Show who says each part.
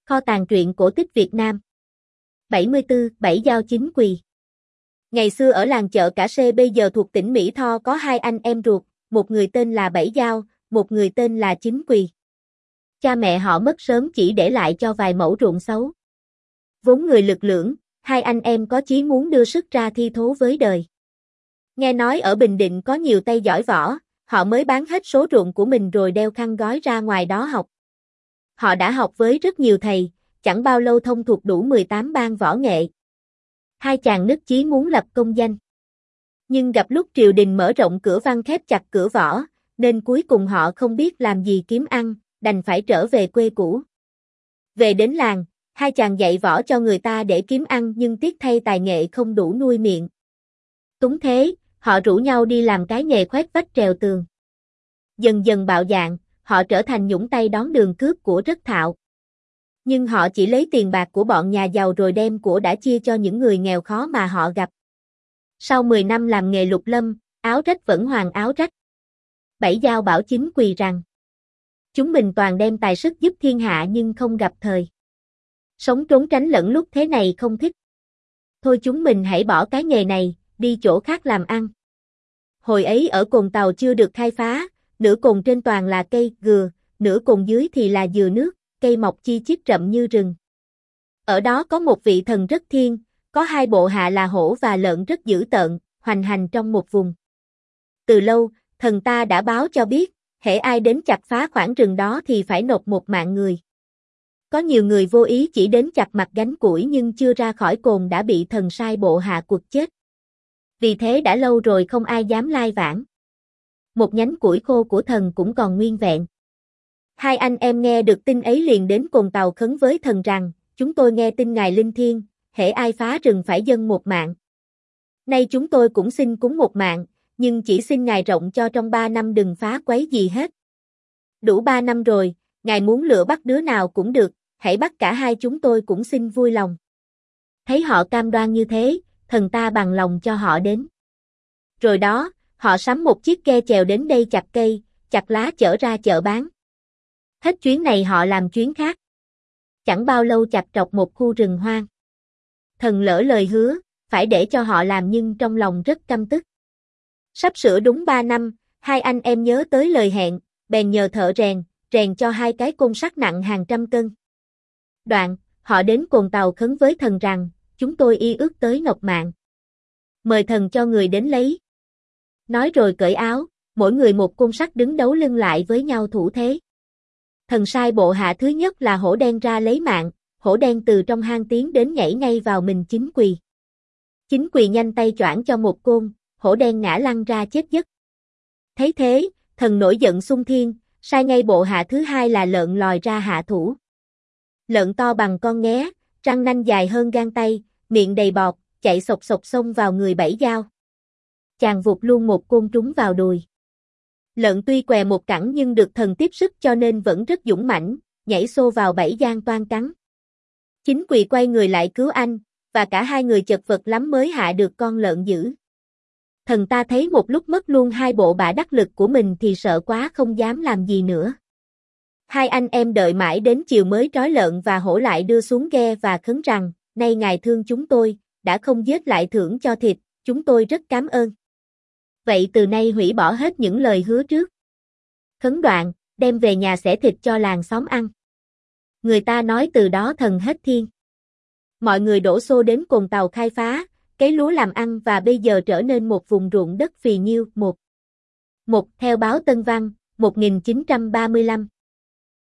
Speaker 1: Kho tàng truyện cổ tích Việt Nam. 74. Bảy Dao Chính Quỳ. Ngày xưa ở làng chợ Cả Sê bây giờ thuộc tỉnh Mỹ Tho có hai anh em ruột, một người tên là Bảy Dao, một người tên là Chính Quỳ. Cha mẹ họ mất sớm chỉ để lại cho vài mẫu ruộng xấu. Vốn người lực lưỡng, hai anh em có chí muốn đưa sức ra thi thố với đời. Nghe nói ở Bình Định có nhiều tay giỏi võ, họ mới bán hết số ruộng của mình rồi đeo khăn gói ra ngoài đó học. Họ đã học với rất nhiều thầy, chẳng bao lâu thông thuộc đủ 18 ban võ nghệ. Hai chàng nức chí muốn lập công danh. Nhưng gặp lúc triều đình mở rộng cửa văn khép chặt cửa võ, nên cuối cùng họ không biết làm gì kiếm ăn, đành phải trở về quê cũ. Về đến làng, hai chàng dạy võ cho người ta để kiếm ăn nhưng tiếc thay tài nghệ không đủ nuôi miệng. Túng thế, họ rủ nhau đi làm cái nghề khoét vách trèo tường. Dần dần bạo dạn, họ trở thành nhũng tay đón đường cướp của rất thạo. Nhưng họ chỉ lấy tiền bạc của bọn nhà giàu rồi đem của đã chia cho những người nghèo khó mà họ gặp. Sau 10 năm làm nghề lục lâm, áo rách vẫn hoàng áo rách. Bảy Dao bảo Chính Quỳ rằng: chúng mình toàn đem tài sức giúp thiên hạ nhưng không gặp thời. Sống trốn tránh lẫn lúc thế này không thích. Thôi chúng mình hãy bỏ cái nghề này, đi chỗ khác làm ăn. Hồi ấy ở cồn Tàu chưa được khai phá, nửa cồn trên toàn là cây gừa, nửa cồn dưới thì là dừa nước, cây mọc chi chít rậm như rừng. Ở đó có một vị thần rất thiên, có hai bộ hạ là hổ và lợn rất dữ tợn, hoành hành trong một vùng. Từ lâu, thần ta đã báo cho biết, hễ ai đến chặt phá khoảng rừng đó thì phải nộp một mạng người. Có nhiều người vô ý chỉ đến chặt mặt gánh củi nhưng chưa ra khỏi cồn đã bị thần sai bộ hạ quật chết. Vì thế đã lâu rồi không ai dám lai vãng. Một nhánh củi khô của thần cũng còn nguyên vẹn. Hai anh em nghe được tin ấy liền đến cồn Tàu khấn với thần rằng: chúng tôi nghe tin ngài linh thiêng, hễ ai phá rừng phải dâng một mạng. Nay chúng tôi cũng xin cúng một mạng, nhưng chỉ xin ngài rộng cho trong 3 năm đừng phá quấy gì hết. Đủ 3 năm rồi, ngài muốn lựa bắt đứa nào cũng được, hãy bắt cả hai chúng tôi cũng xin vui lòng. Thấy họ cam đoan như thế, thần ta bằng lòng cho họ đến. Rồi đó, họ sắm một chiếc ghe chèo đến đây chặt cây, chặt lá chở ra chợ bán. Hết chuyến này họ làm chuyến khác. Chẳng bao lâu chặt trọc một khu rừng hoang. Thần lỡ lời hứa, phải để cho họ làm nhưng trong lòng rất căm tức. Sắp sửa đúng 3 năm, hai anh em nhớ tới lời hẹn, bèn nhờ thợ rèn cho hai cái côn sắt nặng hàng trăm cân. Đoạn, họ đến cồn Tàu khấn với thần rằng: chúng tôi y ước tới nộp mạng. Mời thần cho người đến lấy. Nói rồi cởi áo, mỗi người một côn sắt đứng đấu lưng lại với nhau thủ thế. Thần sai bộ hạ thứ nhất là hổ đen ra lấy mạng, hổ đen từ trong hang tiến đến nhảy ngay vào mình Chính Quỳ. Chính Quỳ nhanh tay choảng cho một côn, hổ đen ngã lăn ra chết giấc. Thấy thế, thần nổi giận xung thiên, sai ngay bộ hạ thứ hai là lợn lòi ra hạ thủ. Lợn to bằng con nghé, răng nanh dài hơn gang tay, miệng đầy bọt, chạy sộc sộc xông vào người Bảy Dao. Chàng vụt luôn một côn trúng vào đùi. Lợn tuy què một cẳng nhưng được thần tiếp sức cho nên vẫn rất dũng mãnh, nhảy xô vào Bảy Dao toan cắn. Chính Quỳ quay người lại cứu anh, và cả hai người chật vật lắm mới hạ được con lợn dữ. Thần ta thấy một lúc mất luôn hai bộ bả đắc lực của mình thì sợ quá không dám làm gì nữa. Hai anh em đợi mãi đến chiều mới trói lợn và hổ lại đưa xuống ghe và khấn rằng: nay ngài thương chúng tôi, đã không giết lại thưởng cho thịt, chúng tôi rất cảm ơn. Vậy từ nay hủy bỏ hết những lời hứa trước. Khấn đoạn, đem về nhà xẻ thịt cho làng xóm ăn. Người ta nói từ đó thần hết thiên. Mọi người đổ xô đến cồn Tàu khai phá, cấy lúa làm ăn và bây giờ trở nên một vùng ruộng đất phì nhiêu. Theo báo Tân Văn, 1935.